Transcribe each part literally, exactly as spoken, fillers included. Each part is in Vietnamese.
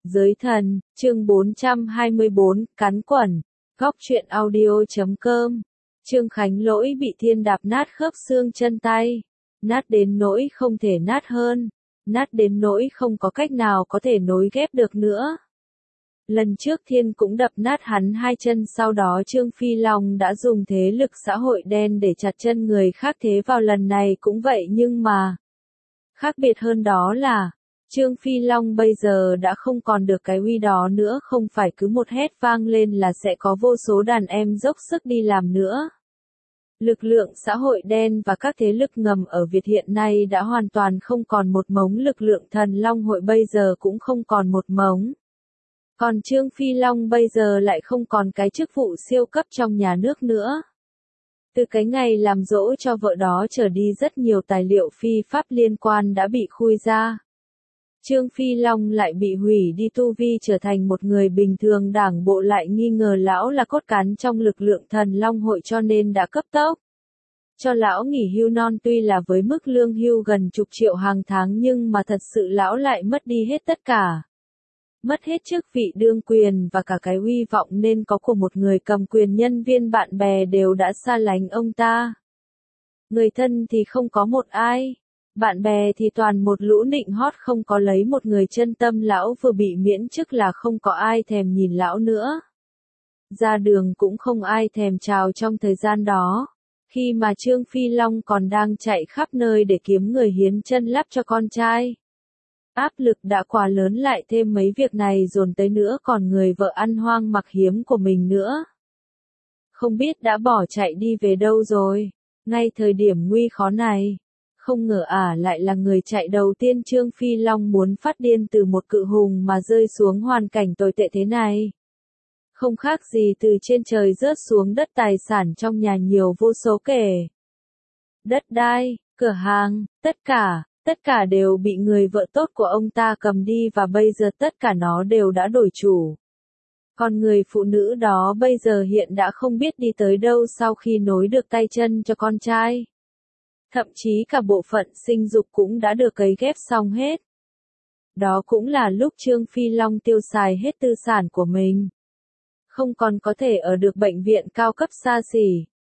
Giới thần, chương bốn trăm hai mươi bốn, cắn quẩn, góc truyện audio.com. Trương Khánh Lỗi bị thiên đạp nát khớp xương chân tay, nát đến nỗi không thể nát hơn, nát đến nỗi không có cách nào có thể nối ghép được nữa. Lần trước thiên cũng đập nát hắn hai chân, sau đó Trương Phi Long đã dùng thế lực xã hội đen để chặt chân người khác, thế vào lần này cũng vậy, nhưng mà khác biệt hơn đó là Trương Phi Long bây giờ đã không còn được cái uy đó nữa, không phải cứ một hét vang lên là sẽ có vô số đàn em dốc sức đi làm nữa. Lực lượng xã hội đen và các thế lực ngầm ở Việt hiện nay đã hoàn toàn không còn một mống, lực lượng thần Long hội bây giờ cũng không còn một mống. Còn Trương Phi Long bây giờ lại không còn cái chức vụ siêu cấp trong nhà nước nữa. Từ cái ngày làm dỗ cho vợ đó trở đi, rất nhiều tài liệu phi pháp liên quan đã bị khui ra. Trương Phi Long lại bị hủy đi tu vi, trở thành một người bình thường, đảng bộ lại nghi ngờ lão là cốt cán trong lực lượng thần Long hội cho nên đã cấp tốc cho lão nghỉ hưu non, tuy là với mức lương hưu gần chục triệu hàng tháng nhưng mà thật sự lão lại mất đi hết tất cả. Mất hết chức vị đương quyền và cả cái uy vọng nên có của một người cầm quyền, nhân viên bạn bè đều đã xa lánh ông ta. Người thân thì không có một ai, bạn bè thì toàn một lũ nịnh hót, không có lấy một người chân tâm. Lão vừa bị miễn chức là không có ai thèm nhìn lão nữa. Ra đường cũng không ai thèm chào trong thời gian đó, khi mà Trương Phi Long còn đang chạy khắp nơi để kiếm người hiến chân lắp cho con trai. Áp lực đã quá lớn, lại thêm mấy việc này dồn tới nữa, còn người vợ ăn hoang mặc hiếm của mình nữa, không biết đã bỏ chạy đi về đâu rồi. Ngay thời điểm nguy khó này, không ngờ ả lại là người chạy đầu tiên. Trương Phi Long muốn phát điên, từ một cự hùng mà rơi xuống hoàn cảnh tồi tệ thế này. Không khác gì từ trên trời rớt xuống đất, tài sản trong nhà nhiều vô số kể. Đất đai, cửa hàng, tất cả, tất cả đều bị người vợ tốt của ông ta cầm đi, và bây giờ tất cả nó đều đã đổi chủ. Còn người phụ nữ đó bây giờ hiện đã không biết đi tới đâu sau khi nối được tay chân cho con trai. Thậm chí cả bộ phận sinh dục cũng đã được cấy ghép xong hết. Đó cũng là lúc Trương Phi Long tiêu xài hết tư sản của mình. Không còn có thể ở được bệnh viện cao cấp xa xỉ.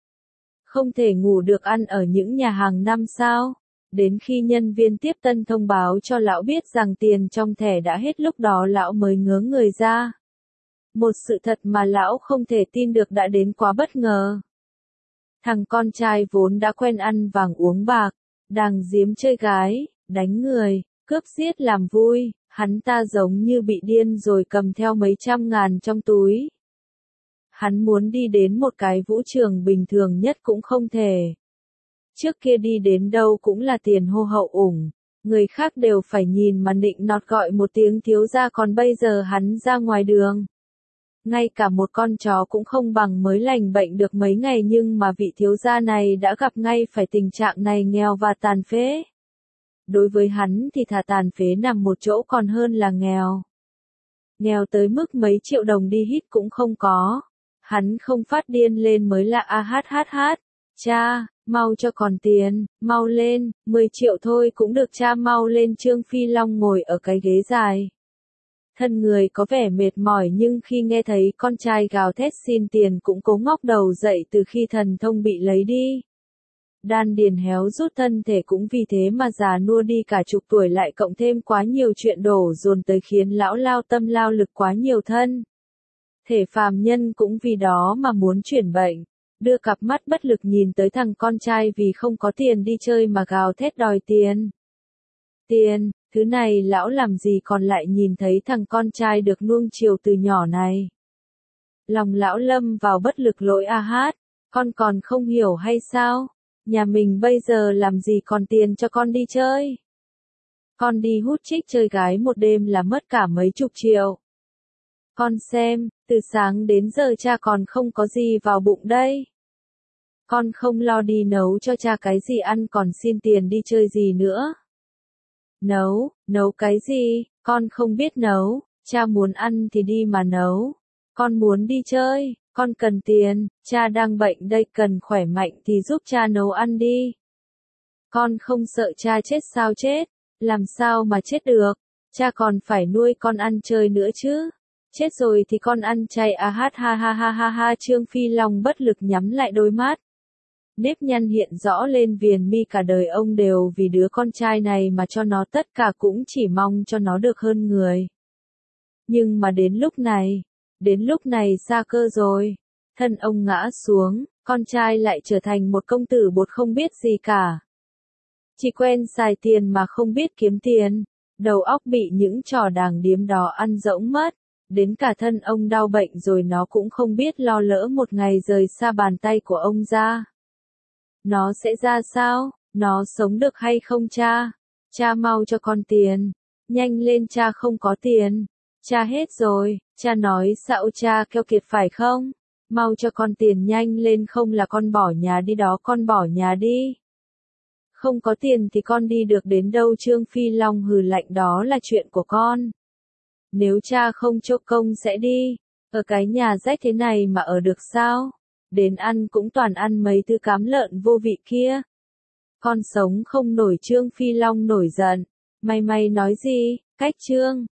Không thể ngủ được, ăn ở những nhà hàng năm sao. Đến khi nhân viên tiếp tân thông báo cho lão biết rằng tiền trong thẻ đã hết, lúc đó lão mới ngớ người ra. Một sự thật mà lão không thể tin được đã đến quá bất ngờ. Thằng con trai vốn đã quen ăn vàng uống bạc, đàng điếm chơi gái, đánh người, cướp giết làm vui, hắn ta giống như bị điên rồi, cầm theo mấy trăm ngàn trong túi. Hắn muốn đi đến một cái vũ trường bình thường nhất cũng không thể. Trước kia đi đến đâu cũng là tiền hô hậu ủng, người khác đều phải nhìn mà nịnh nọt gọi một tiếng thiếu gia, còn bây giờ hắn ra ngoài đường. Ngay cả một con chó cũng không bằng, mới lành bệnh được mấy ngày, nhưng mà vị thiếu gia này đã gặp ngay phải tình trạng này, nghèo và tàn phế. Đối với hắn thì thà tàn phế nằm một chỗ còn hơn là nghèo. Nghèo tới mức mấy triệu đồng đi hít cũng không có. Hắn không phát điên lên mới là a hát hát hát. Cha, mau cho còn tiền, mau lên, mười triệu thôi cũng được, cha mau lên. Trương Phi Long ngồi ở cái ghế dài. Thân người có vẻ mệt mỏi, nhưng khi nghe thấy con trai gào thét xin tiền cũng cố ngóc đầu dậy từ khi thần thông bị lấy đi. Đan điền héo rút, thân thể cũng vì thế mà già nua đi cả chục tuổi, lại cộng thêm quá nhiều chuyện đổ dồn tới khiến lão lao tâm lao lực quá nhiều, thân thể phàm nhân cũng vì đó mà muốn chuyển bệnh. Đưa cặp mắt bất lực nhìn tới thằng con trai vì không có tiền đi chơi mà gào thét đòi tiền. Tiền, thứ này lão làm gì còn lại nhìn thấy thằng con trai được nuông chiều từ nhỏ này. Lòng lão lâm vào bất lực, lỗi a hát, con còn không hiểu hay sao? Nhà mình bây giờ làm gì còn tiền cho con đi chơi? Con đi hút chích chơi gái một đêm là mất cả mấy chục triệu. Con xem, từ sáng đến giờ cha còn không có gì vào bụng đây. Con không lo đi nấu cho cha cái gì ăn, còn xin tiền đi chơi gì nữa. Nấu, nấu cái gì, con không biết nấu, cha muốn ăn thì đi mà nấu. Con muốn đi chơi, con cần tiền, cha đang bệnh đây, cần khỏe mạnh thì giúp cha nấu ăn đi. Con không sợ cha chết sao? Chết, làm sao mà chết được, Cha còn phải nuôi con ăn chơi nữa chứ. Chết rồi thì con ăn chay à hát ha ha ha ha ha. Trương Phi Long bất lực nhắm lại đôi mắt. Nếp nhăn hiện rõ lên viền mi, cả đời ông đều vì đứa con trai này mà cho nó tất cả, cũng chỉ mong cho nó được hơn người. Nhưng mà đến lúc này, đến lúc này xa cơ rồi, thân ông ngã xuống, con trai lại trở thành một công tử bột không biết gì cả. Chỉ quen xài tiền mà không biết kiếm tiền, đầu óc bị những trò đàng điếm đó ăn rỗng mất, đến cả thân ông đau bệnh rồi nó cũng không biết lo, lỡ một ngày rời xa bàn tay của ông ra. Nó sẽ ra sao? Nó sống được hay không cha? Cha mau cho con tiền. Nhanh lên, cha không có tiền. Cha hết rồi. Cha nói xạo cha keo kiệt phải không? Mau cho con tiền nhanh lên, không là con bỏ nhà đi đó, con bỏ nhà đi. Không có tiền thì con đi được đến đâu? Trương Phi Long hừ lạnh, đó là chuyện của con. Nếu cha không cho công sẽ đi. Ở cái nhà rách thế này mà ở được sao? Đến ăn cũng toàn ăn mấy thứ cám lợn vô vị kia. Con sống không nổi. Trương Phi Long nổi giận. Mày mày nói gì? Cách Trương